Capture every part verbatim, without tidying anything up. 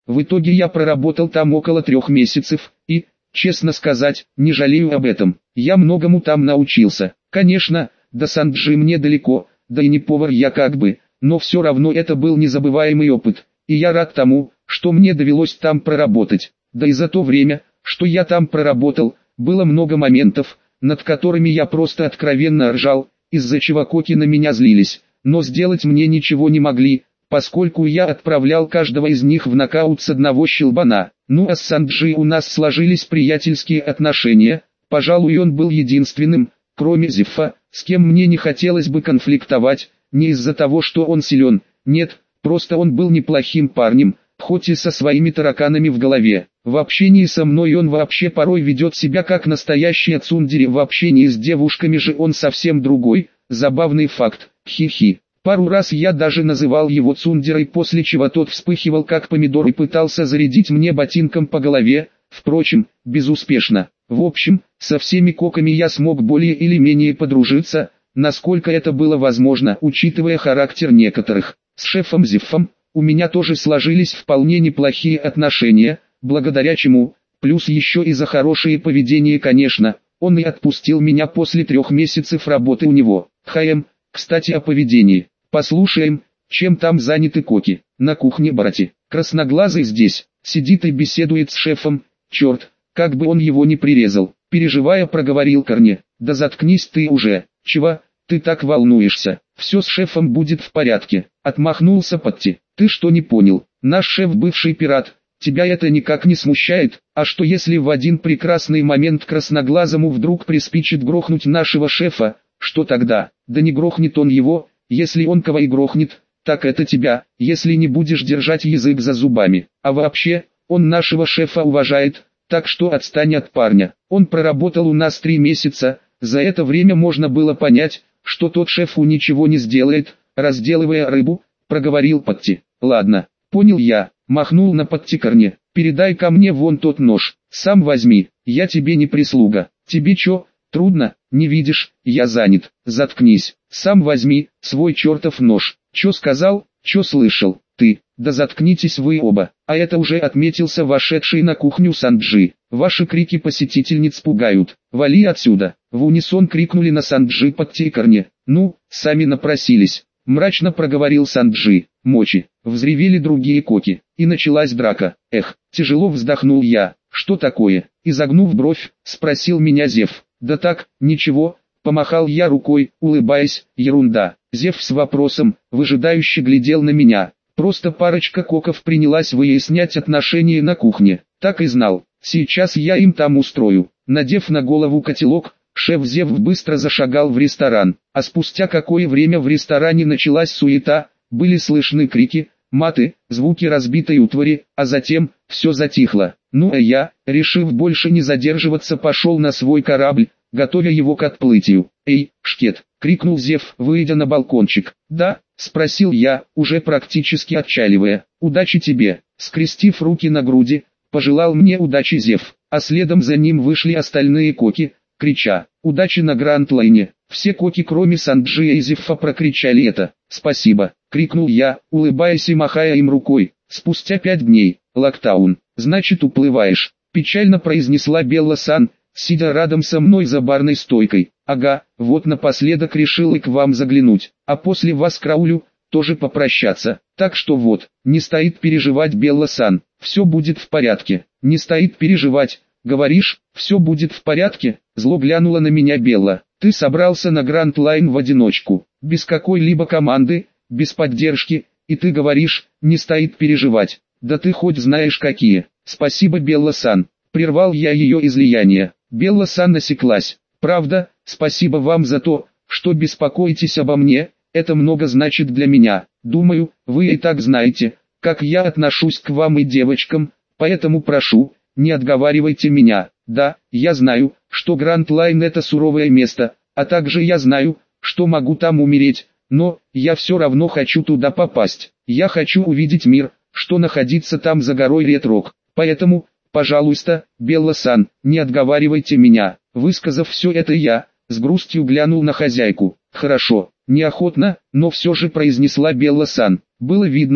В итоге я проработал там около трех месяцев, и, честно сказать, не жалею об этом. Я многому там научился. Конечно, до Санджи мне далеко, да и не повар я как бы, но все равно это был незабываемый опыт, и я рад тому, что мне довелось там проработать. Да и за то время, что я там проработал, было много моментов, над которыми я просто откровенно ржал, из-за чего коки на меня злились, но сделать мне ничего не могли, поскольку я отправлял каждого из них в нокаут с одного щелбана. Ну а с Санджи у нас сложились приятельские отношения, пожалуй он был единственным, кроме Зефа, с кем мне не хотелось бы конфликтовать, не из-за того, что он силен, нет, просто он был неплохим парнем, хоть и со своими тараканами в голове. В общении со мной он вообще порой ведет себя как настоящий цундери, в общении с девушками же он совсем другой, забавный факт, хи-хи. Пару раз я даже называл его цундерой, после чего тот вспыхивал как помидор и пытался зарядить мне ботинком по голове, впрочем, безуспешно. В общем, со всеми коками я смог более или менее подружиться, насколько это было возможно, учитывая характер некоторых. С шефом Зефом у меня тоже сложились вполне неплохие отношения, благодаря чему, плюс еще и за хорошее поведение, конечно, он и отпустил меня после трех месяцев работы у него. Хаем, кстати, о поведении. Послушаем, чем там заняты коки. На кухне брати. Красноглазый здесь, сидит и беседует с шефом, черт, как бы он его не прирезал. Переживая, проговорил Корне. Да заткнись ты уже, чего, ты так волнуешься, все с шефом будет в порядке. Отмахнулся Патти. Ты что, не понял, наш шеф бывший пират, тебя это никак не смущает, а что если в один прекрасный момент красноглазому вдруг приспичит грохнуть нашего шефа, что тогда? Да не грохнет он его, если он кого и грохнет, так это тебя, если не будешь держать язык за зубами. А вообще, он нашего шефа уважает, так что отстань от парня. Он проработал у нас три месяца, за это время можно было понять, что тот шефу ничего не сделает, разделывая рыбу, проговорил Патти. Ладно, понял я, махнул на Патти Корне. Передай ко мне вон тот нож, сам возьми, я тебе не прислуга. Тебе чё, трудно, не видишь, я занят. Заткнись, сам возьми свой чертов нож. Чё сказал, чё слышал, ты, да заткнитесь вы оба. А это уже отметился вошедший на кухню Санджи. Ваши крики посетительниц пугают, вали отсюда. В унисон крикнули на Санджи Патти и Корне. Ну, сами напросились. Мрачно проговорил Санджи. Мочи. Взревели другие коки. И началась драка. Эх, тяжело вздохнул я. Что такое? Изогнув бровь, спросил меня Зев. Да так, ничего. Помахал я рукой, улыбаясь. Ерунда. Зев с вопросом, выжидающе глядел на меня. Просто парочка коков принялась выяснять отношения на кухне. Так и знал. Сейчас я им там устрою. Надев на голову котелок, шеф Зев быстро зашагал в ресторан, а спустя какое время в ресторане началась суета, были слышны крики, маты, звуки разбитой утвари, а затем все затихло. Ну а я, решив больше не задерживаться, пошел на свой корабль, готовя его к отплытию. «Эй, шкет!» — крикнул Зев, выйдя на балкончик. «Да?» — спросил я, уже практически отчаливая. «Удачи тебе!» — скрестив руки на груди, пожелал мне удачи Зев, а следом за ним вышли остальные коки, крича «Удачи на Гранд-Лайне!». Все коки, кроме Санджия и Зефа, прокричали это. «Спасибо!» — крикнул я, улыбаясь и махая им рукой. Спустя пять дней, локтаун, значит уплываешь, печально произнесла Белла Сан, сидя рядом со мной за барной стойкой. Ага, вот напоследок решил и к вам заглянуть, а после вас краулю, тоже попрощаться. Так что вот, не стоит переживать, Белла Сан, все будет в порядке. Не стоит переживать, говоришь, все будет в порядке? Зло глянула на меня Белла. Ты собрался на Гранд Лайн в одиночку, без какой-либо команды, без поддержки, и ты говоришь, не стоит переживать. Да ты хоть знаешь какие. Спасибо, Белла Сан. Прервал я ее излияние. Белла Сан насеклась. Правда, спасибо вам за то, что беспокоитесь обо мне, это много значит для меня. Думаю, вы и так знаете, как я отношусь к вам и девочкам, поэтому прошу, не отговаривайте меня. Да, я знаю, что Гранд Лайн это суровое место, а также я знаю, что могу там умереть, но я все равно хочу туда попасть. Я хочу увидеть мир, что находится там за горой Ред-Рок. Поэтому, пожалуйста, Белла Сан, не отговаривайте меня. Высказав все это, я с грустью глянул на хозяйку. Хорошо, неохотно, но все же произнесла Белла Сан. Было видно,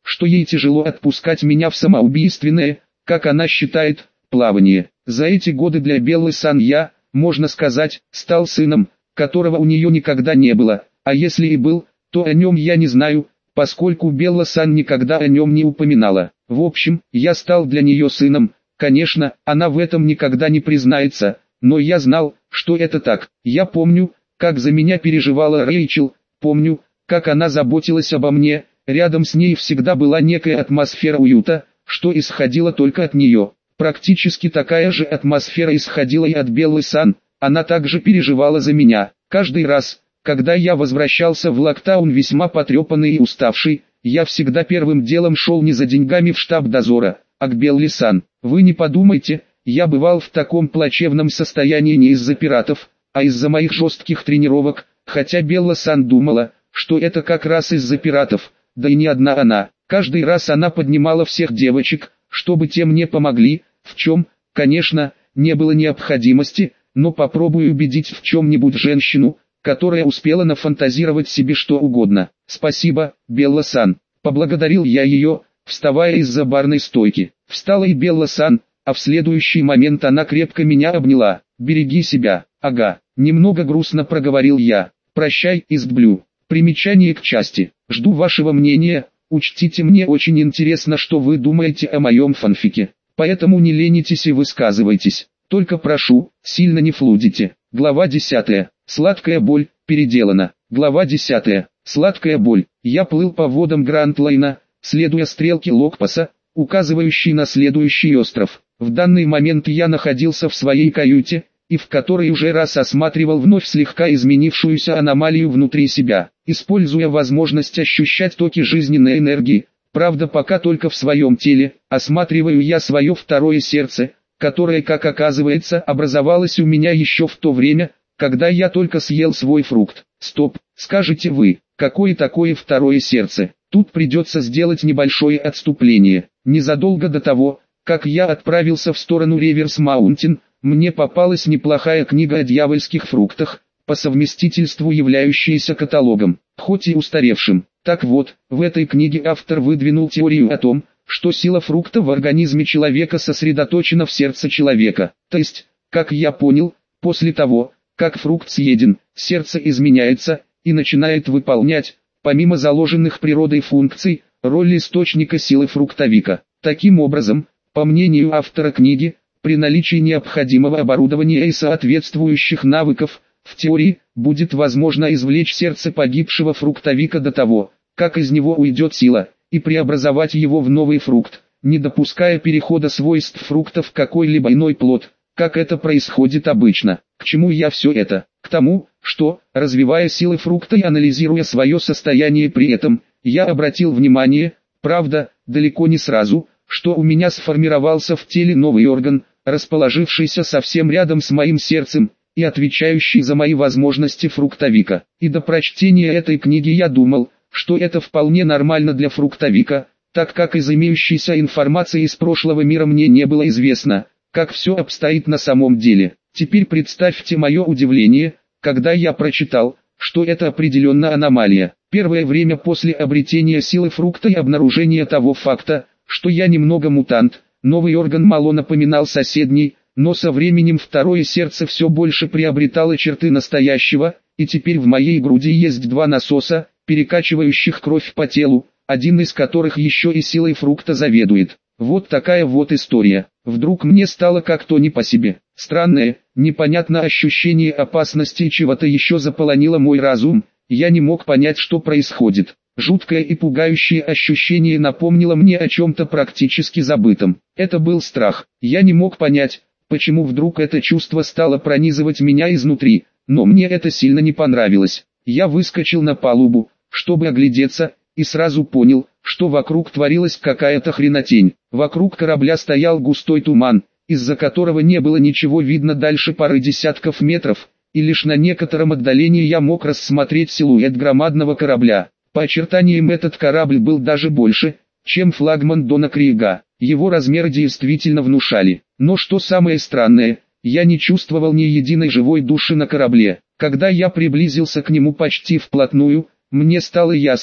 что ей тяжело отпускать меня в самоубийственное, как она считает, плавание. За эти годы для Беллы Сан я, можно сказать, стал сыном, которого у нее никогда не было, а если и был, то о нем я не знаю, поскольку Белла Сан никогда о нем не упоминала. В общем, я стал для нее сыном. Конечно, она в этом никогда не признается, но я знал, что это так. Я помню, как за меня переживала Рэйчел, помню, как она заботилась обо мне, рядом с ней всегда была некая атмосфера уюта, что исходила только от нее. Практически такая же атмосфера исходила и от Беллы Сан, она также переживала за меня. Каждый раз, когда я возвращался в Локтаун весьма потрепанный и уставший, я всегда первым делом шел не за деньгами в штаб дозора, а к Белле Сан. Вы не подумайте, я бывал в таком плачевном состоянии не из-за пиратов, а из-за моих жестких тренировок, хотя Белла Сан думала, что это как раз из-за пиратов, да и не одна она. Каждый раз она поднимала всех девочек, чтобы те мне помогли, в чем, конечно, не было необходимости, но попробую убедить в чем-нибудь женщину, которая успела нафантазировать себе что угодно. «Спасибо, Белла Сан», — поблагодарил я ее, вставая из-за барной стойки. Встала и Белла Сан, а в следующий момент она крепко меня обняла. «Береги себя». «Ага», — немного грустно проговорил я. «Прощай, Истблю». Примечание к части. Жду вашего мнения, учтите, мне очень интересно, что вы думаете о моем фанфике. Поэтому не ленитесь и высказывайтесь. Только прошу, сильно не флудите. Глава десятая. Сладкая боль, переделана. Глава десятая. Сладкая боль. Я плыл по водам Гранд-Лайна, следуя стрелке Локпаса, указывающей на следующий остров. В данный момент я находился в своей каюте, и в которой уже раз осматривал вновь слегка изменившуюся аномалию внутри себя, используя возможность ощущать токи жизненной энергии. Правда, пока только в своем теле, осматриваю я свое второе сердце, которое, как оказывается, образовалось у меня еще в то время, когда я только съел свой фрукт. Стоп, скажете вы, какое такое второе сердце? Тут придется сделать небольшое отступление. Незадолго до того, как я отправился в сторону Реверс Маунтин, мне попалась неплохая книга о дьявольских фруктах, по совместительству являющаяся каталогом, хоть и устаревшим. Так вот, в этой книге автор выдвинул теорию о том, что сила фрукта в организме человека сосредоточена в сердце человека. То есть, как я понял, после того, как фрукт съеден, сердце изменяется и начинает выполнять, помимо заложенных природой функций, роль источника силы фруктовика. Таким образом, по мнению автора книги, при наличии необходимого оборудования и соответствующих навыков, в теории, будет возможно извлечь сердце погибшего фруктовика до того, как из него уйдет сила, и преобразовать его в новый фрукт, не допуская перехода свойств фрукта в какой-либо иной плод, как это происходит обычно. К чему я все это? К тому, что, развивая силы фрукта и анализируя свое состояние при этом, я обратил внимание, правда, далеко не сразу, что у меня сформировался в теле новый орган, расположившийся совсем рядом с моим сердцем, и отвечающий за мои возможности фруктовика. И до прочтения этой книги я думал, что это вполне нормально для фруктовика, так как из имеющейся информации из прошлого мира мне не было известно, как все обстоит на самом деле. Теперь представьте мое удивление, когда я прочитал, что это определенно аномалия. Первое время после обретения силы фрукта и обнаружения того факта, что я немного мутант, новый орган мало напоминал соседний, но со временем второе сердце все больше приобретало черты настоящего, и теперь в моей груди есть два насоса, перекачивающих кровь по телу, один из которых еще и силой фрукта заведует. Вот такая вот история. Вдруг мне стало как-то не по себе. Странное, непонятное ощущение опасности чего-то еще заполонило мой разум, я не мог понять, что происходит. Жуткое и пугающее ощущение напомнило мне о чем-то практически забытом. Это был страх. Я не мог понять, почему вдруг это чувство стало пронизывать меня изнутри, но мне это сильно не понравилось. Я выскочил на палубу, чтобы оглядеться, и сразу понял, что вокруг творилась какая-то хренотень. Вокруг корабля стоял густой туман, из-за которого не было ничего видно дальше пары десятков метров, и лишь на некотором отдалении я мог рассмотреть силуэт громадного корабля. По очертаниям этот корабль был даже больше, чем флагман Дона Крига. Его размеры действительно внушали. Но что самое странное, я не чувствовал ни единой живой души на корабле. Когда я приблизился к нему почти вплотную, мне стало ясно,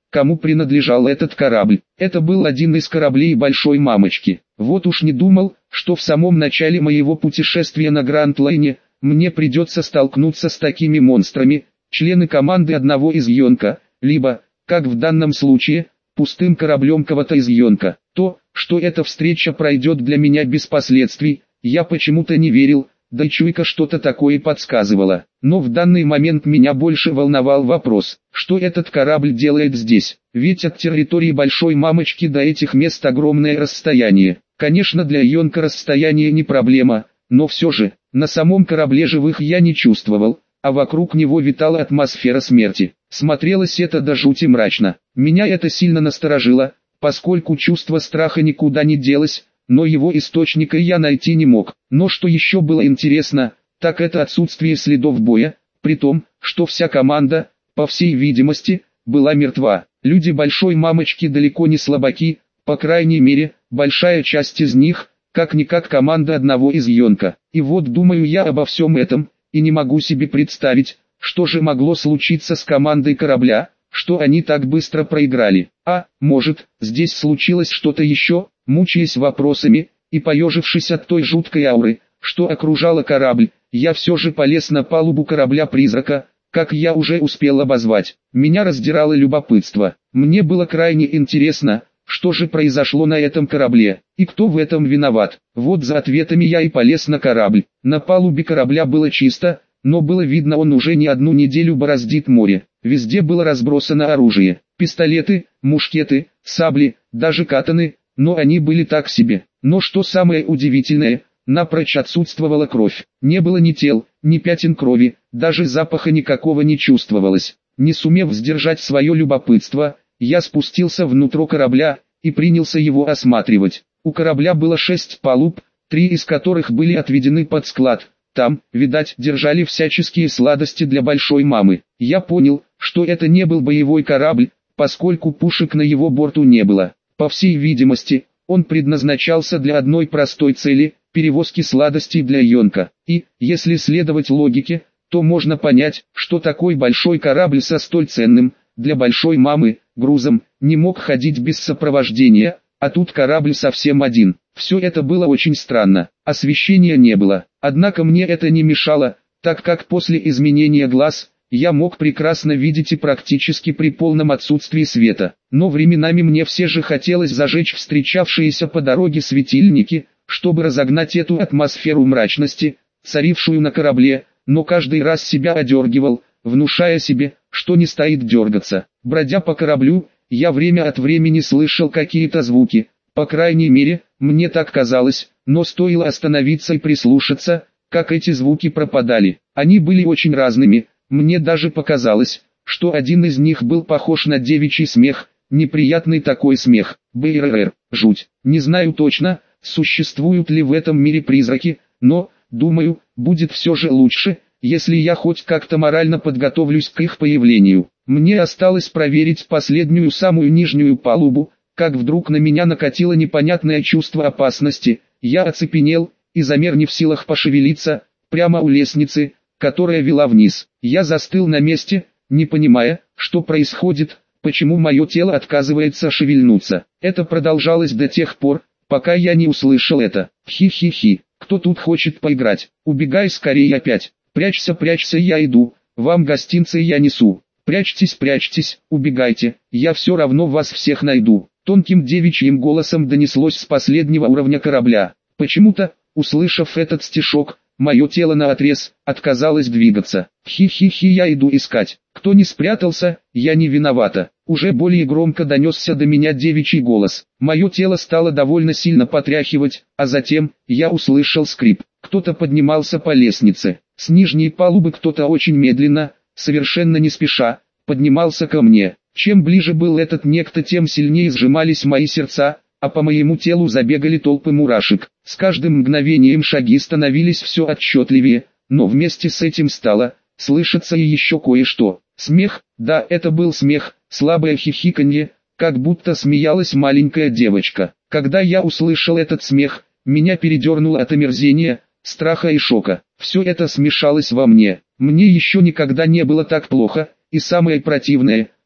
кому принадлежал этот корабль. Это был один из кораблей большой мамочки. Вот уж не думал, что в самом начале моего путешествия на Гранд-Лайне мне придется столкнуться с такими монстрами, члены команды одного из Йонка, либо, как в данном случае, пустым кораблем кого-то из Йонка. То, что эта встреча пройдет для меня без последствий, я почему-то не верил, да и чуйка что-то такое подсказывала. Но в данный момент меня больше волновал вопрос, что этот корабль делает здесь, ведь от территории большой мамочки до этих мест огромное расстояние. Конечно, для Йонка расстояние не проблема, но все же, на самом корабле живых я не чувствовал, а вокруг него витала атмосфера смерти. Смотрелось это до жути мрачно. Меня это сильно насторожило, поскольку чувство страха никуда не делось, но его источника я найти не мог. Но что еще было интересно, так это отсутствие следов боя, при том, что вся команда, по всей видимости, была мертва. Люди большой мамочки далеко не слабаки, по крайней мере, большая часть из них, как-никак команда одного из Йонка. И вот думаю я обо всем этом, и не могу себе представить, что же могло случиться с командой корабля, что они так быстро проиграли. А, может, здесь случилось что-то еще? Мучаясь вопросами, и поежившись от той жуткой ауры, что окружала корабль, я все же полез на палубу корабля-призрака, как я уже успел обозвать. Меня раздирало любопытство. Мне было крайне интересно, что же произошло на этом корабле, и кто в этом виноват. Вот за ответами я и полез на корабль. На палубе корабля было чисто, но было видно, он уже не одну неделю бороздит море. Везде было разбросано оружие, пистолеты, мушкеты, сабли, даже катаны, но они были так себе. Но что самое удивительное, напрочь отсутствовала кровь. Не было ни тел, ни пятен крови, даже запаха никакого не чувствовалось. Не сумев сдержать свое любопытство, я спустился внутрь корабля и принялся его осматривать. У корабля было шесть палуб, три из которых были отведены под склад. Там, видать, держали всяческие сладости для большой мамы. Я понял, что это не был боевой корабль, поскольку пушек на его борту не было. По всей видимости, он предназначался для одной простой цели – перевозки сладостей для Йонка. И, если следовать логике, то можно понять, что такой большой корабль со столь ценным, для большой мамы, грузом, не мог ходить без сопровождения, а тут корабль совсем один. Все это было очень странно, освещения не было, однако мне это не мешало, так как после изменения глаз, я мог прекрасно видеть и практически при полном отсутствии света. Но временами мне все же хотелось зажечь встречавшиеся по дороге светильники, чтобы разогнать эту атмосферу мрачности, царившую на корабле, но каждый раз себя одергивал, внушая себе, что не стоит дергаться. Бродя по кораблю, я время от времени слышал какие-то звуки, по крайней мере, мне так казалось, но стоило остановиться и прислушаться, как эти звуки пропадали. Они были очень разными, мне даже показалось, что один из них был похож на девичий смех, неприятный такой смех, бррр, жуть. Не знаю точно, существуют ли в этом мире призраки, но, думаю, будет все же лучше, если я хоть как-то морально подготовлюсь к их появлению. Мне осталось проверить последнюю самую нижнюю палубу, как вдруг на меня накатило непонятное чувство опасности, я оцепенел, и замер не в силах пошевелиться, прямо у лестницы, которая вела вниз. Я застыл на месте, не понимая, что происходит, почему мое тело отказывается шевельнуться. Это продолжалось до тех пор, пока я не услышал это. Хи-хи-хи, кто тут хочет поиграть? Убегай скорее опять. Прячься, прячься, я иду, вам гостинцы я несу. Прячьтесь, прячьтесь, убегайте, я все равно вас всех найду. Тонким девичьим голосом донеслось с последнего уровня корабля. Почему-то, услышав этот стишок, мое тело наотрез отказалось двигаться. Хи-хи-хи, я иду искать. Кто не спрятался, я не виновата. Уже более громко донесся до меня девичий голос. Мое тело стало довольно сильно потряхивать, а затем, я услышал скрип. Кто-то поднимался по лестнице. С нижней палубы кто-то очень медленно, совершенно не спеша, поднимался ко мне. Чем ближе был этот некто, тем сильнее сжимались мои сердца, а по моему телу забегали толпы мурашек. С каждым мгновением шаги становились все отчетливее, но вместе с этим стало слышаться и еще кое-что. Смех, да, это был смех, слабое хихиканье, как будто смеялась маленькая девочка. Когда я услышал этот смех, меня передернуло от омерзения, страха и шока. Все это смешалось во мне. Мне еще никогда не было так плохо, и самое противное,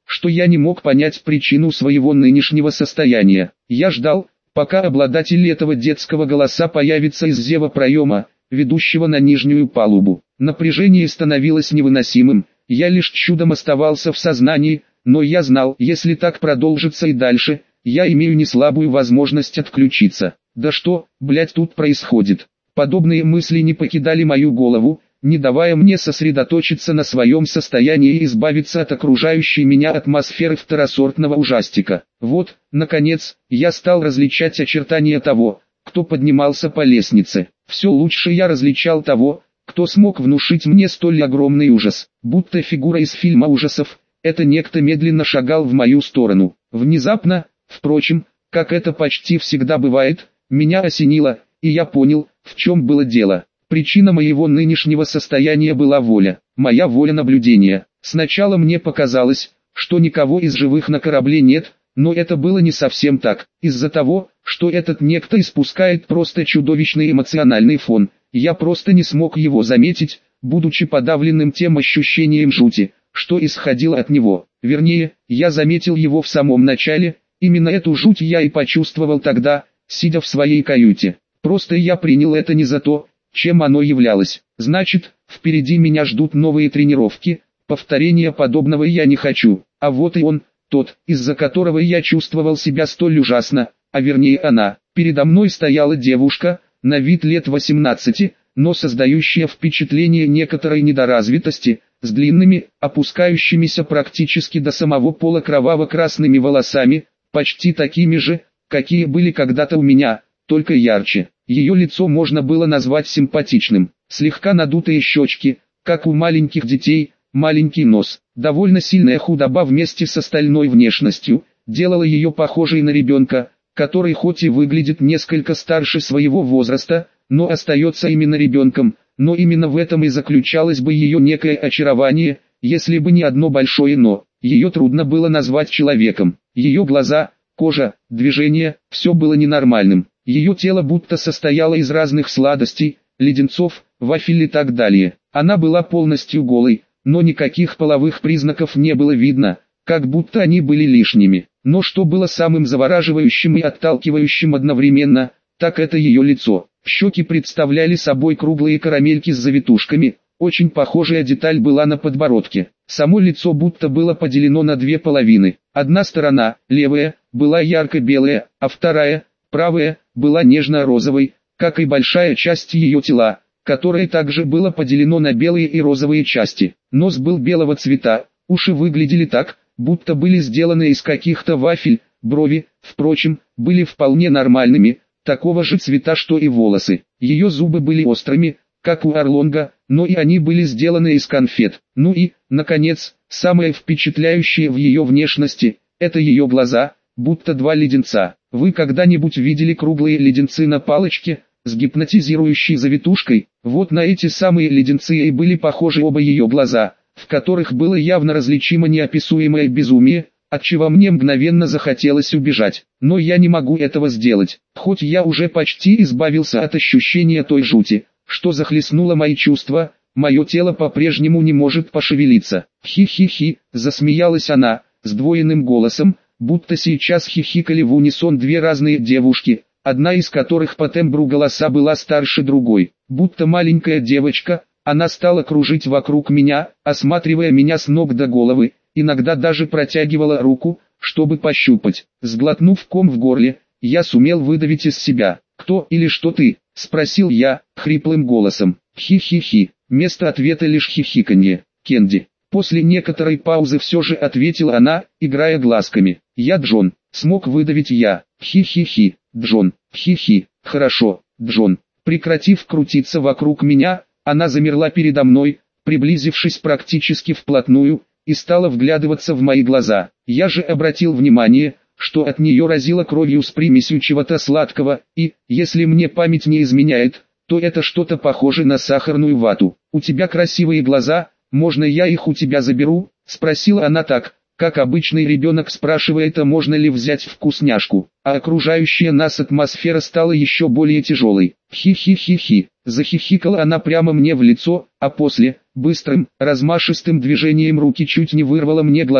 что я не мог понять причину своего нынешнего состояния. Я ждал, пока обладатель этого детского голоса появится из зева проема, ведущего на нижнюю палубу. Напряжение становилось невыносимым, я лишь чудом оставался в сознании, но я знал, если так продолжится и дальше, я имею неслабую возможность отключиться. Да что, блять, тут происходит? Подобные мысли не покидали мою голову, не давая мне сосредоточиться на своем состоянии и избавиться от окружающей меня атмосферы второсортного ужастика. Вот, наконец, я стал различать очертания того, кто поднимался по лестнице. Все лучше я различал того, кто смог внушить мне столь огромный ужас, будто фигура из фильма ужасов. Это некто медленно шагал в мою сторону. Внезапно, впрочем, как это почти всегда бывает, меня осенило, и я понял, в чем было дело. Причина моего нынешнего состояния была воля, моя воля наблюдения. Сначала мне показалось, что никого из живых на корабле нет, но это было не совсем так. Из-за того, что этот некто испускает просто чудовищный эмоциональный фон, я просто не смог его заметить, будучи подавленным тем ощущением жути, что исходило от него. Вернее, я заметил его в самом начале, именно эту жуть я и почувствовал тогда, сидя в своей каюте. Просто я принял это не за то, чем оно являлось. Значит, впереди меня ждут новые тренировки, повторения подобного я не хочу. А вот и он, тот, из-за которого я чувствовал себя столь ужасно, а вернее она. Передо мной стояла девушка, на вид лет восемнадцати, но создающая впечатление некоторой недоразвитости, с длинными, опускающимися практически до самого пола кроваво-красными волосами, почти такими же, какие были когда-то у меня, только ярче. Ее лицо можно было назвать симпатичным, слегка надутые щечки, как у маленьких детей, маленький нос, довольно сильная худоба вместе с остальной внешностью, делала ее похожей на ребенка, который хоть и выглядит несколько старше своего возраста, но остается именно ребенком, но именно в этом и заключалось бы ее некое очарование, если бы не одно большое «но». Ее трудно было назвать человеком, ее глаза, кожа, движения, все было ненормальным. Ее тело будто состояло из разных сладостей, леденцов, вафель и так далее. Она была полностью голой, но никаких половых признаков не было видно, как будто они были лишними. Но что было самым завораживающим и отталкивающим одновременно, так это ее лицо. Щеки представляли собой круглые карамельки с завитушками, очень похожая деталь была на подбородке. Само лицо будто было поделено на две половины. Одна сторона, левая, была ярко-белая, а вторая, правая, была нежно-розовой, как и большая часть ее тела, которое также было поделено на белые и розовые части. Нос был белого цвета, уши выглядели так, будто были сделаны из каких-то вафель, брови, впрочем, были вполне нормальными, такого же цвета, что и волосы. Ее зубы были острыми, как у орлонга, но и они были сделаны из конфет. Ну и, наконец, самое впечатляющее в ее внешности – это ее глаза, будто два леденца. Вы когда-нибудь видели круглые леденцы на палочке, с гипнотизирующей завитушкой? Вот на эти самые леденцы и были похожи оба ее глаза, в которых было явно различимо неописуемое безумие, отчего мне мгновенно захотелось убежать. Но я не могу этого сделать, хоть я уже почти избавился от ощущения той жути, что захлестнуло мои чувства, мое тело по-прежнему не может пошевелиться. Хи-хи-хи, засмеялась она, сдвоенным голосом, будто сейчас хихикали в унисон две разные девушки, одна из которых по тембру голоса была старше другой. Будто маленькая девочка, она стала кружить вокруг меня, осматривая меня с ног до головы, иногда даже протягивала руку, чтобы пощупать. Сглотнув ком в горле, я сумел выдавить из себя: «Кто или что ты?» — спросил я, хриплым голосом. «Хи-хи-хи», вместо ответа лишь хихиканье. «Кенди». После некоторой паузы все же ответила она, играя глазками. «Я Джон», смог выдавить я. «Хи-хи-хи, Джон, хи-хи, хорошо, Джон». Прекратив крутиться вокруг меня, она замерла передо мной, приблизившись практически вплотную, и стала вглядываться в мои глаза. Я же обратил внимание, что от нее разило кровью с примесью чего-то сладкого, и, если мне память не изменяет, то это что-то похоже на сахарную вату. «У тебя красивые глаза, можно я их у тебя заберу?» — спросила она так, как обычный ребенок спрашивает, а можно ли взять вкусняшку. А окружающая нас атмосфера стала еще более тяжелой. «Хи-хи-хи-хи», захихикала она прямо мне в лицо, а после, быстрым, размашистым движением руки чуть не вырвала мне глаза,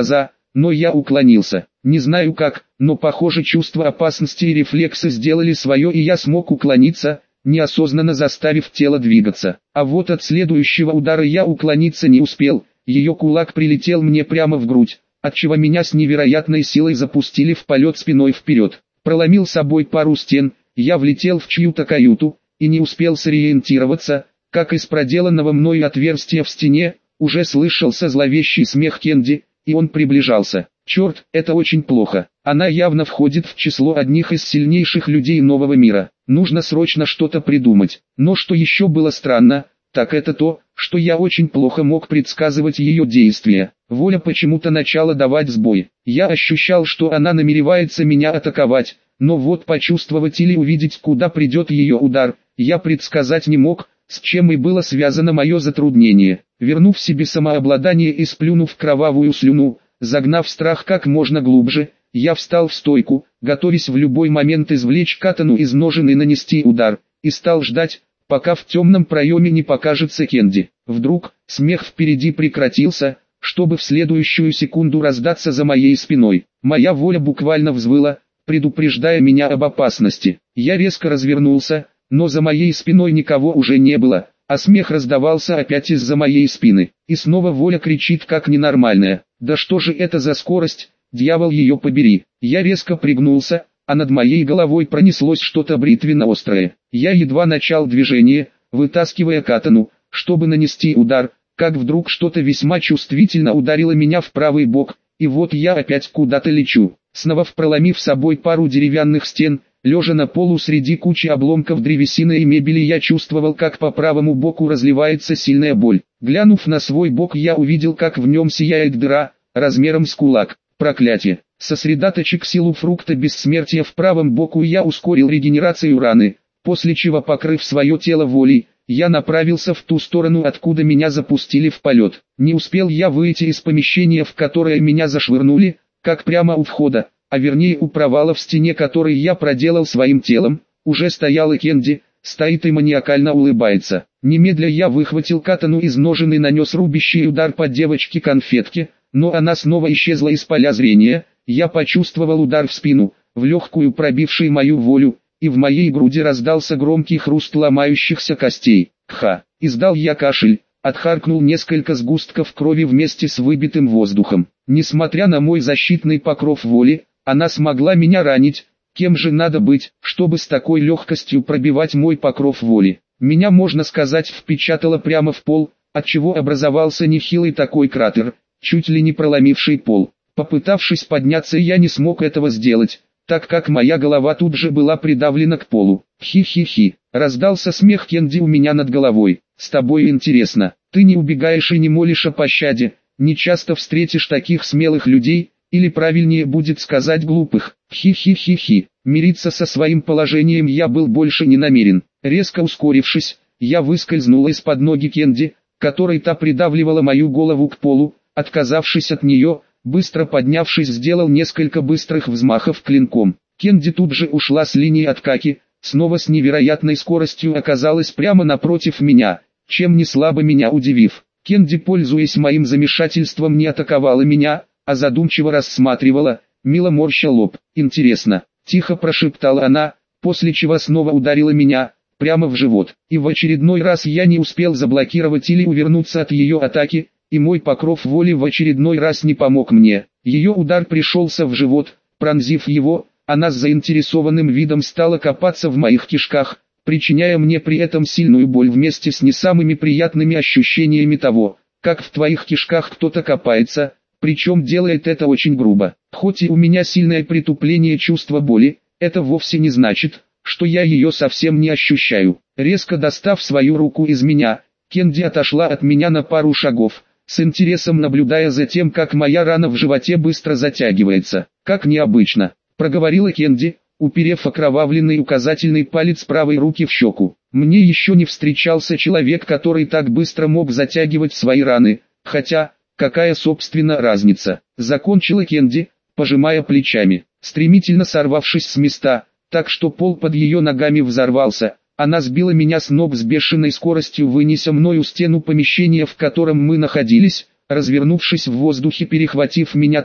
но я уклонился. Не знаю как, но похоже чувство опасности и рефлексы сделали свое, и я смог уклониться, неосознанно заставив тело двигаться. А вот от следующего удара я уклониться не успел, ее кулак прилетел мне прямо в грудь, отчего меня с невероятной силой запустили в полет спиной вперед. Проломил собой пару стен, я влетел в чью-то каюту, и не успел сориентироваться, как из проделанного мною отверстия в стене, уже слышался зловещий смех Кенди, и он приближался. Черт, это очень плохо. Она явно входит в число одних из сильнейших людей нового мира. Нужно срочно что-то придумать. Но что еще было странно, так это то, что я очень плохо мог предсказывать ее действия. Воля почему-то начала давать сбой. Я ощущал, что она намеревается меня атаковать, но вот почувствовать или увидеть, куда придет ее удар, я предсказать не мог, с чем и было связано мое затруднение. Вернув себе самообладание и сплюнув кровавую слюну, загнав страх как можно глубже, я встал в стойку, готовясь в любой момент извлечь катану из ножен и нанести удар, и стал ждать, пока в темном проеме не покажется Кенди. Вдруг, смех впереди прекратился, чтобы в следующую секунду раздаться за моей спиной. Моя воля буквально взвыла, предупреждая меня об опасности. Я резко развернулся, но за моей спиной никого уже не было, а смех раздавался опять из-за моей спины. И снова воля кричит как ненормальная. Да что же это за скорость, дьявол ее побери. Я резко пригнулся, а над моей головой пронеслось что-то бритвенно-острое. Я едва начал движение, вытаскивая катану, чтобы нанести удар, как вдруг что-то весьма чувствительно ударило меня в правый бок, и вот я опять куда-то лечу. Снова проломив собой пару деревянных стен, лежа на полу среди кучи обломков древесины и мебели, я чувствовал, как по правому боку разливается сильная боль. Глянув на свой бок, я увидел, как в нем сияет дыра, размером с кулак. Проклятие! Сосредоточив силу фрукта бессмертия в правом боку, я ускорил регенерацию раны, после чего, покрыв свое тело волей, я направился в ту сторону, откуда меня запустили в полет. Не успел я выйти из помещения, в которое меня зашвырнули, как прямо у входа, а вернее у провала в стене, который я проделал своим телом, уже стоял и Кенди, стоит и маниакально улыбается. Немедля я выхватил катану из ножен и нанес рубящий удар по девочке-конфетке, но она снова исчезла из поля зрения. Я почувствовал удар в спину, в легкую пробивший мою волю, и в моей груди раздался громкий хруст ломающихся костей. Кха! Издал я кашель, отхаркнул несколько сгустков крови вместе с выбитым воздухом. Несмотря на мой защитный покров воли, она смогла меня ранить. Кем же надо быть, чтобы с такой легкостью пробивать мой покров воли? Меня, можно сказать, впечатало прямо в пол, отчего образовался нехилый такой кратер, чуть ли не проломивший пол. Попытавшись подняться, я не смог этого сделать, так как моя голова тут же была придавлена к полу. Хи-хи-хи, раздался смех Кенди у меня над головой. С тобой интересно, ты не убегаешь и не молишь о пощаде, не часто встретишь таких смелых людей, или правильнее будет сказать глупых. Хи-хи-хи-хи, мириться со своим положением я был больше не намерен. Резко ускорившись, я выскользнул из-под ноги Кенди, которой та придавливала мою голову к полу. Отказавшись от нее, быстро поднявшись, сделал несколько быстрых взмахов клинком. Кенди тут же ушла с линии атаки, снова с невероятной скоростью оказалась прямо напротив меня, чем не слабо меня удивив. Кенди, пользуясь моим замешательством, не атаковала меня, а задумчиво рассматривала, мило морща лоб. «Интересно», — тихо прошептала она, после чего снова ударила меня, прямо в живот. И в очередной раз я не успел заблокировать или увернуться от ее атаки, и мой покров воли в очередной раз не помог мне. Ее удар пришелся в живот, пронзив его, она с заинтересованным видом стала копаться в моих кишках, причиняя мне при этом сильную боль вместе с не самыми приятными ощущениями того, как в твоих кишках кто-то копается, причем делает это очень грубо. Хоть и у меня сильное притупление чувства боли, это вовсе не значит, что я ее совсем не ощущаю. Резко достав свою руку из меня, Кенди отошла от меня на пару шагов, с интересом наблюдая за тем, как моя рана в животе быстро затягивается. «Как необычно», — проговорила Кенди, уперев окровавленный указательный палец правой руки в щеку. «Мне еще не встречался человек, который так быстро мог затягивать свои раны, хотя, какая собственно разница?» Закончила Кенди, пожимая плечами. Стремительно сорвавшись с места, так что пол под ее ногами взорвался, она сбила меня с ног с бешеной скоростью, вынеся мною стену помещения, в котором мы находились, развернувшись в воздухе, перехватив меня так,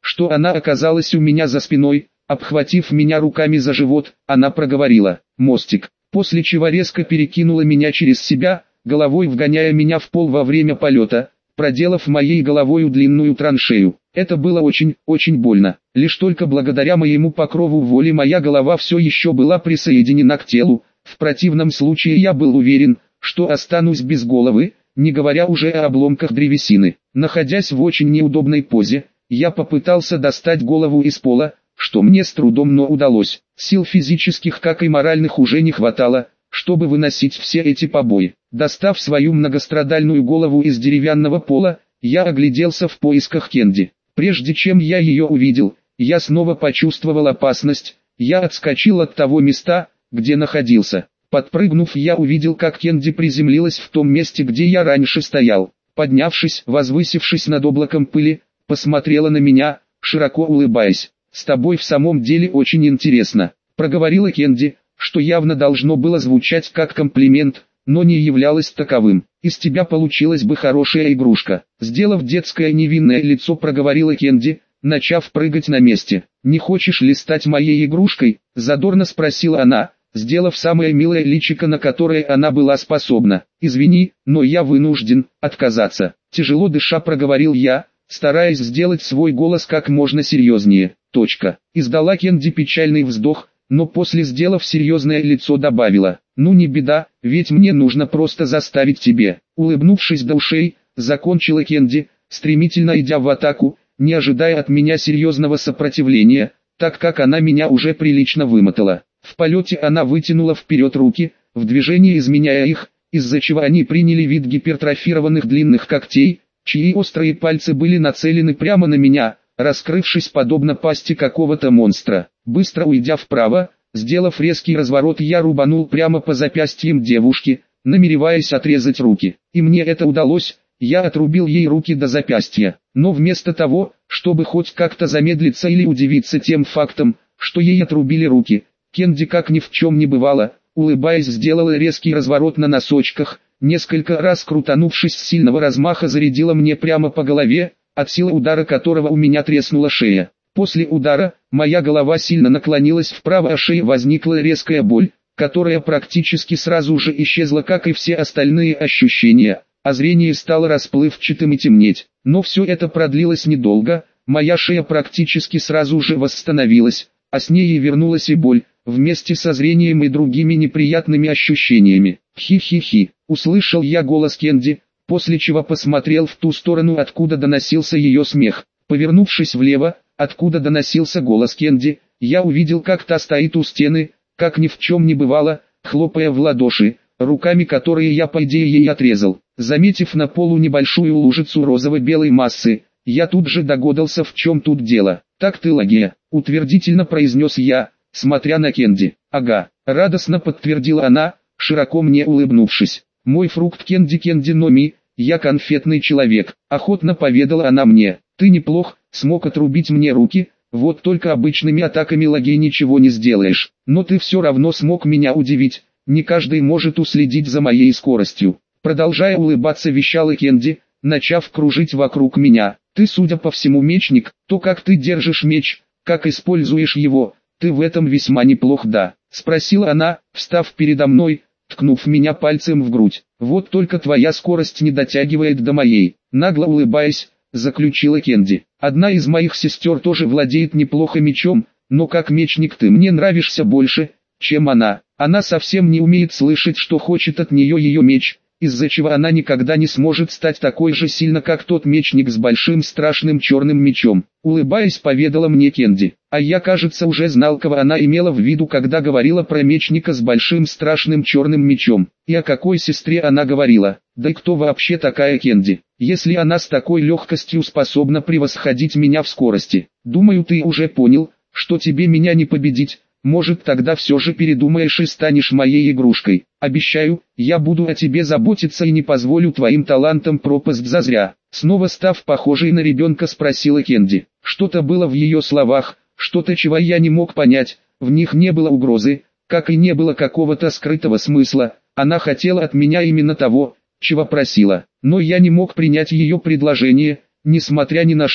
что она оказалась у меня за спиной. Обхватив меня руками за живот, она проговорила: «Мостик», после чего резко перекинула меня через себя, головой вгоняя меня в пол во время полета, проделав моей головою длинную траншею. Это было очень, очень больно. Лишь только благодаря моему покрову воли моя голова все еще была присоединена к телу, в противном случае я был уверен, что останусь без головы, не говоря уже о обломках древесины. Находясь в очень неудобной позе, я попытался достать голову из пола, что мне с трудом, но удалось. Сил физических как и моральных уже не хватало, чтобы выносить все эти побои. Достав свою многострадальную голову из деревянного пола, я огляделся в поисках Кенди. Прежде чем я ее увидел, я снова почувствовал опасность. Я отскочил от того места, где находился. Подпрыгнув, я увидел, как Кенди приземлилась в том месте, где я раньше стоял. Поднявшись, возвысившись над облаком пыли, посмотрела на меня, широко улыбаясь. «С тобой в самом деле очень интересно», — проговорила Кенди, что явно должно было звучать как комплимент, но не являлось таковым. «Из тебя получилась бы хорошая игрушка», — сделав детское невинное лицо, проговорила Кенди, начав прыгать на месте. «Не хочешь ли стать моей игрушкой?» — задорно спросила она, сделав самое милое личико, на которое она была способна. «Извини, но я вынужден отказаться», — тяжело дыша проговорил я, стараясь сделать свой голос как можно серьезнее. Точка. Издала Кенди печальный вздох, но после, сделав серьезное лицо, добавила: «Ну не беда, ведь мне нужно просто заставить тебе». Улыбнувшись до ушей, закончила Кенди, стремительно идя в атаку, не ожидая от меня серьезного сопротивления, так как она меня уже прилично вымотала. В полете она вытянула вперед руки, в движении изменяя их, из-за чего они приняли вид гипертрофированных длинных когтей, чьи острые пальцы были нацелены прямо на меня, раскрывшись подобно пасти какого-то монстра. Быстро уйдя вправо, сделав резкий разворот, я рубанул прямо по запястьям девушки, намереваясь отрезать руки. И мне это удалось, я отрубил ей руки до запястья. Но вместо того, чтобы хоть как-то замедлиться или удивиться тем фактом, что ей отрубили руки, Кенди, как ни в чем не бывало, улыбаясь, сделала резкий разворот на носочках, несколько раз крутанувшись с сильного размаха, зарядила мне прямо по голове, от силы удара которого у меня треснула шея. После удара, моя голова сильно наклонилась вправо, а шее возникла резкая боль, которая практически сразу же исчезла, как и все остальные ощущения, а зрение стало расплывчатым и темнеть. Но все это продлилось недолго, моя шея практически сразу же восстановилась, а с ней и вернулась и боль, вместе со зрением и другими неприятными ощущениями. «Хи-хи-хи», — услышал я голос Кенди, после чего посмотрел в ту сторону, откуда доносился ее смех. Повернувшись влево, откуда доносился голос Кенди, я увидел, как та стоит у стены, как ни в чем не бывало, хлопая в ладоши, руками которые я по идее ей отрезал. Заметив на полу небольшую лужицу розово-белой массы, я тут же догадался, в чем тут дело. «Так ты Лагия», — утвердительно произнес я, смотря на Кенди. «Ага», — радостно подтвердила она, широко мне улыбнувшись. «Мой фрукт Кенди Кенди Номи, я конфетный человек», — охотно поведала она мне. «Ты неплох, смог отрубить мне руки, вот только обычными атаками Лаги ничего не сделаешь, но ты все равно смог меня удивить, не каждый может уследить за моей скоростью». Продолжая улыбаться, вещала Кенди, начав кружить вокруг меня. «Ты, судя по всему, мечник, то как ты держишь меч, как используешь его, ты в этом весьма неплох, да?» — спросила она, встав передо мной, ткнув меня пальцем в грудь. «Вот только твоя скорость не дотягивает до моей», — нагло улыбаясь, заключила Кенди. «Одна из моих сестер тоже владеет неплохо мечом, но как мечник ты мне нравишься больше, чем она. Она совсем не умеет слышать, что хочет от нее ее меч, из-за чего она никогда не сможет стать такой же сильно, как тот мечник с большим страшным черным мечом», — улыбаясь, поведала мне Кенди. А я, кажется, уже знал, кого она имела в виду, когда говорила про мечника с большим страшным черным мечом. И о какой сестре она говорила. Да и кто вообще такая Кенди, если она с такой легкостью способна превосходить меня в скорости? Думаю, ты уже понял, что тебе меня не победить. Может, тогда все же передумаешь и станешь моей игрушкой. Обещаю, я буду о тебе заботиться и не позволю твоим талантам пропасть зазря». Снова став похожей на ребенка, спросила Кенди. Что-то было в ее словах, что-то, чего я не мог понять, в них не было угрозы, как и не было какого-то скрытого смысла. Она хотела от меня именно того, чего просила. Но я не мог принять ее предложение, несмотря ни на что.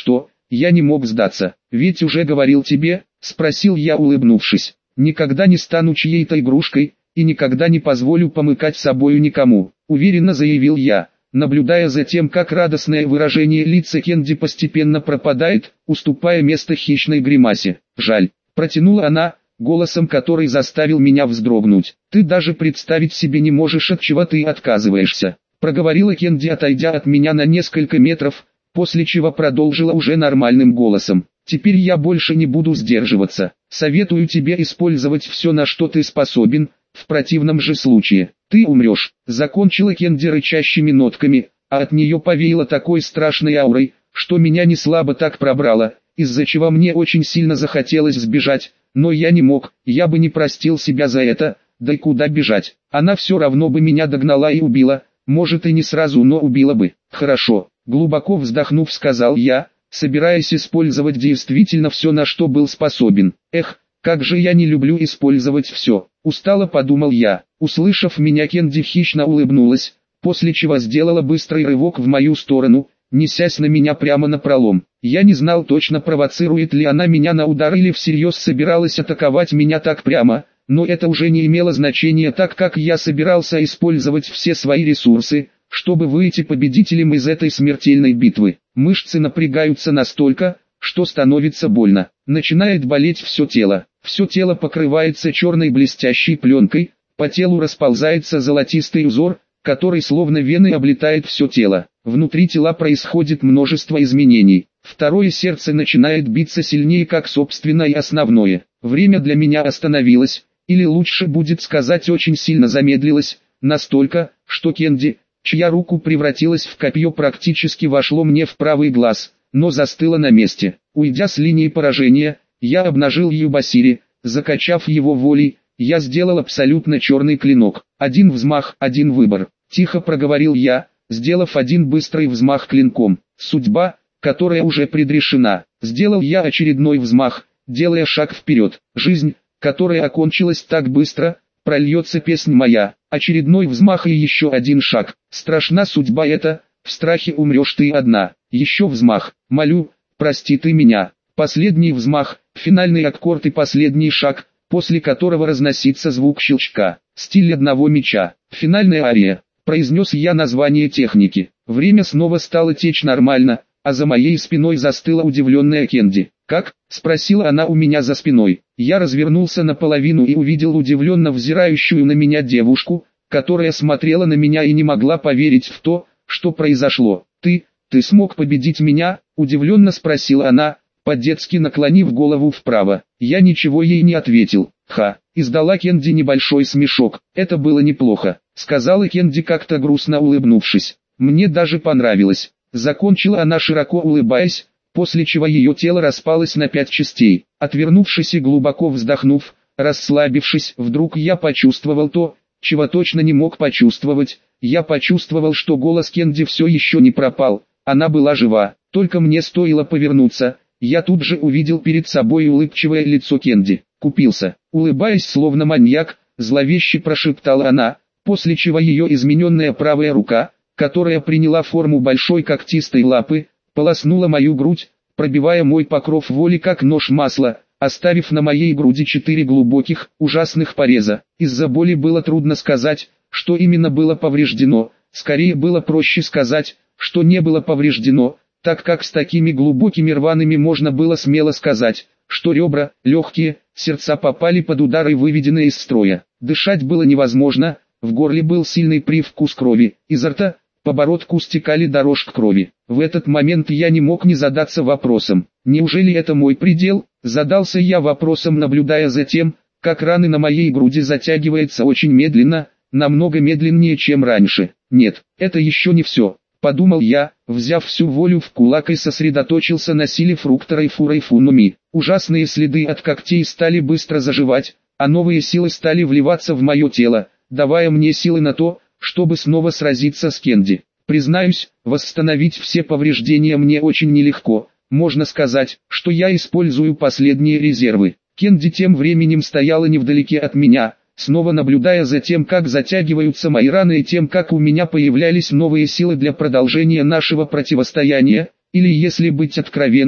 я не мог сдаться. Ведь уже говорил тебе, спросил я, улыбнувшись. Никогда не стану чьей-то игрушкой, и никогда не позволю помыкать собою никому, уверенно заявил я, наблюдая за тем, как радостное выражение лица Кенди постепенно пропадает, уступая место хищной гримасе. Жаль, протянула она, голосом который заставил меня вздрогнуть. Ты даже представить себе не можешь, от чего ты отказываешься, проговорила Кенди, отойдя от меня на несколько метров, после чего продолжила уже нормальным голосом. Теперь я больше не буду сдерживаться. Советую тебе использовать все, на что ты способен, в противном же случае ты умрешь. Закончила Кенди рычащими нотками, а от нее повеяло такой страшной аурой, что меня не слабо так пробрало, из-за чего мне очень сильно захотелось сбежать, но я не мог, я бы не простил себя за это, да и куда бежать. Она все равно бы меня догнала и убила, может и не сразу, но убила бы. Хорошо, глубоко вздохнув, сказал я, собираясь использовать действительно все, на что был способен. Эх, как же я не люблю использовать все, устало подумал я. Услышав меня, Кенди хищно улыбнулась, после чего сделала быстрый рывок в мою сторону, несясь на меня прямо напролом. Я не знал точно, провоцирует ли она меня на удар или всерьез собиралась атаковать меня так прямо, но это уже не имело значения, так как я собирался использовать все свои ресурсы, чтобы выйти победителем из этой смертельной битвы. Мышцы напрягаются настолько, что становится больно. Начинает болеть все тело. Все тело покрывается черной блестящей пленкой, по телу расползается золотистый узор, который словно вены облетает все тело. Внутри тела происходит множество изменений. Второе сердце начинает биться сильнее, как собственное и основное. Время для меня остановилось, или лучше будет сказать, очень сильно замедлилось, настолько, что Кенди, чья руку превратилась в копье, практически вошло мне в правый глаз, но застыла на месте. Уйдя с линии поражения, я обнажил Юбасири, закачав его волей, я сделал абсолютно черный клинок. Один взмах, один выбор. Тихо проговорил я, сделав один быстрый взмах клинком. Судьба, которая уже предрешена. Сделал я очередной взмах, делая шаг вперед. Жизнь, которая окончилась так быстро, прольется песнь моя. Очередной взмах и еще один шаг. Страшна судьба эта, в страхе умрешь ты одна. Еще взмах, молю, прости ты меня. Последний взмах, финальный аккорд и последний шаг, после которого разносится звук щелчка. Стиль одного меча. Финальная ария. Произнес я название техники. Время снова стало течь нормально, а за моей спиной застыла удивленная Кенди. «Как?» – спросила она у меня за спиной. Я развернулся наполовину и увидел удивленно взирающую на меня девушку, которая смотрела на меня и не могла поверить в то, что произошло. «Ты, ты смог победить меня?» – удивленно спросила она, по-детски наклонив голову вправо. Я ничего ей не ответил. «Ха!» – издала Кенди небольшой смешок. «Это было неплохо», – сказала Кенди, как-то грустно улыбнувшись. «Мне даже понравилось». Закончила она, широко улыбаясь, после чего ее тело распалось на пять частей. Отвернувшись и глубоко вздохнув, расслабившись, вдруг я почувствовал то, чего точно не мог почувствовать. Я почувствовал, что голос Кенди все еще не пропал, она была жива. Только мне стоило повернуться, я тут же увидел перед собой улыбчивое лицо Кенди. «Купился», улыбаясь словно маньяк, зловеще прошептала она, после чего ее измененная правая рука, которая приняла форму большой когтистой лапы, полоснула мою грудь, пробивая мой покров воли как нож масла, оставив на моей груди четыре глубоких, ужасных пореза. Из-за боли было трудно сказать, что именно было повреждено, скорее было проще сказать, что не было повреждено, так как с такими глубокими рваными можно было смело сказать, что ребра, легкие, сердца попали под удар и выведены из строя. Дышать было невозможно, в горле был сильный привкус крови, изо рта, по бородку стекали дорожки крови. В этот момент я не мог не задаться вопросом, неужели это мой предел? Задался я вопросом, наблюдая за тем, как раны на моей груди затягиваются очень медленно, намного медленнее, чем раньше. Нет, это еще не все, подумал я, взяв всю волю в кулак и сосредоточился на силе фруктора и фурой фунуми. Ужасные следы от когтей стали быстро заживать, а новые силы стали вливаться в мое тело, давая мне силы на то, чтобы снова сразиться с Кенди. Признаюсь, восстановить все повреждения мне очень нелегко, можно сказать, что я использую последние резервы. Кенди тем временем стояла невдалеке от меня, снова наблюдая за тем, как затягиваются мои раны и тем, как у меня появлялись новые силы для продолжения нашего противостояния, или, если быть откровенным,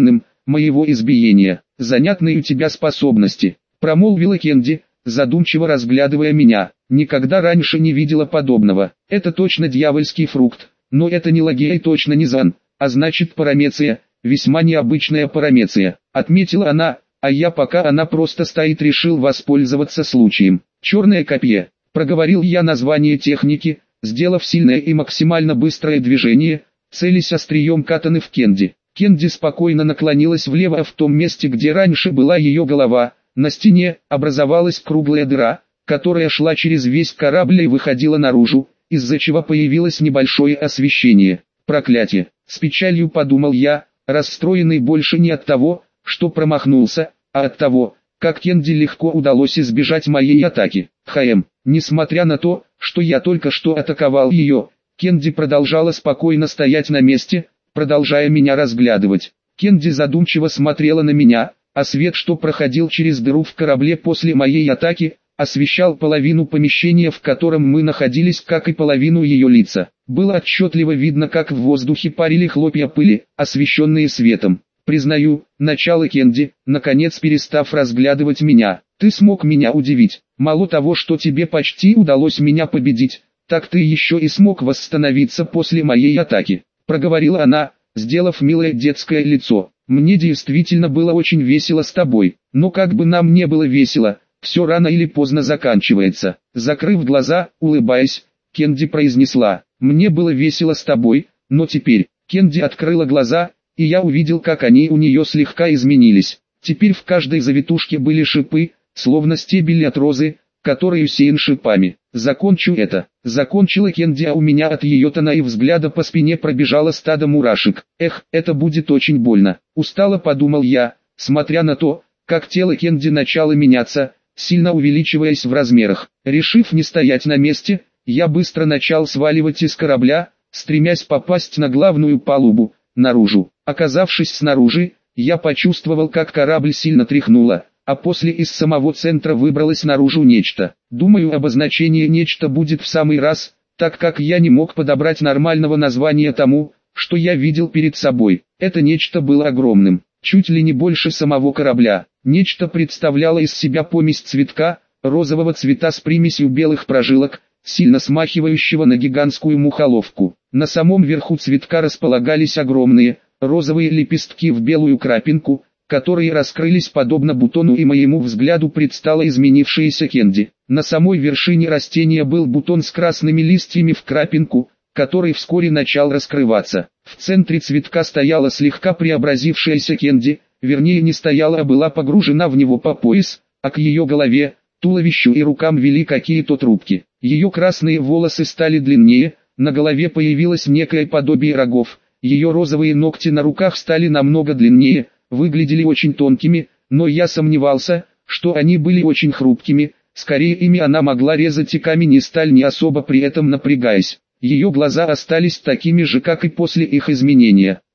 моего избиения. Занятные у тебя способности, промолвила Кенди, задумчиво разглядывая меня. Никогда раньше не видела подобного. Это точно дьявольский фрукт, но это не лагея и точно не зан, а значит парамеция, весьма необычная парамеция, отметила она, а я, пока она просто стоит, решил воспользоваться случаем. Черное копье, проговорил я название техники, сделав сильное и максимально быстрое движение, целясь острием катаны в Кенди. Кенди спокойно наклонилась влево, в том месте, где раньше была ее голова. На стене образовалась круглая дыра, которая шла через весь корабль и выходила наружу, из-за чего появилось небольшое освещение. Проклятие! С печалью подумал я, расстроенный больше не от того, что промахнулся, а от того, как Кенди легко удалось избежать моей атаки. Хм, несмотря на то, что я только что атаковал ее, Кенди продолжала спокойно стоять на месте, продолжая меня разглядывать. Кенди задумчиво смотрела на меня, а свет, что проходил через дыру в корабле после моей атаки, освещал половину помещения, в котором мы находились, как и половину ее лица. Было отчетливо видно, как в воздухе парили хлопья пыли, освещенные светом. Признаю, начало Кенди, наконец перестав разглядывать меня. Ты смог меня удивить. Мало того, что тебе почти удалось меня победить, так ты еще и смог восстановиться после моей атаки, проговорила она, сделав милое детское лицо. Мне действительно было очень весело с тобой, но как бы нам не было весело, все рано или поздно заканчивается. Закрыв глаза, улыбаясь, Кенди произнесла: мне было весело с тобой, но теперь... Кенди открыла глаза, и я увидел, как они у нее слегка изменились. Теперь в каждой завитушке были шипы, словно стебель от розы, который усеян шипами. Закончу это. Закончила Кенди, а у меня от ее тона и взгляда по спине пробежало стадо мурашек. Эх, это будет очень больно. Устало подумал я, смотря на то, как тело Кенди начало меняться, сильно увеличиваясь в размерах. Решив не стоять на месте, я быстро начал сваливать из корабля, стремясь попасть на главную палубу, наружу. Оказавшись снаружи, я почувствовал, как корабль сильно тряхнуло, а после из самого центра выбралось наружу нечто. Думаю, обозначение «нечто» будет в самый раз, так как я не мог подобрать нормального названия тому, что я видел перед собой. Это нечто было огромным, чуть ли не больше самого корабля. Нечто представляло из себя помесь цветка, розового цвета с примесью белых прожилок, сильно смахивающего на гигантскую мухоловку. На самом верху цветка располагались огромные, розовые лепестки в белую крапинку, которые раскрылись подобно бутону, и моему взгляду предстала изменившаяся Кенди. На самой вершине растения был бутон с красными листьями в крапинку, который вскоре начал раскрываться. В центре цветка стояла слегка преобразившаяся Кенди, вернее не стояла, а была погружена в него по пояс, а к ее голове, туловищу и рукам вели какие-то трубки. Ее красные волосы стали длиннее, на голове появилось некое подобие рогов, ее розовые ногти на руках стали намного длиннее, выглядели очень тонкими, но я сомневался, что они были очень хрупкими, скорее ими она могла резать и камень и сталь, не особо при этом напрягаясь. Ее глаза остались такими же, как и после их изменения.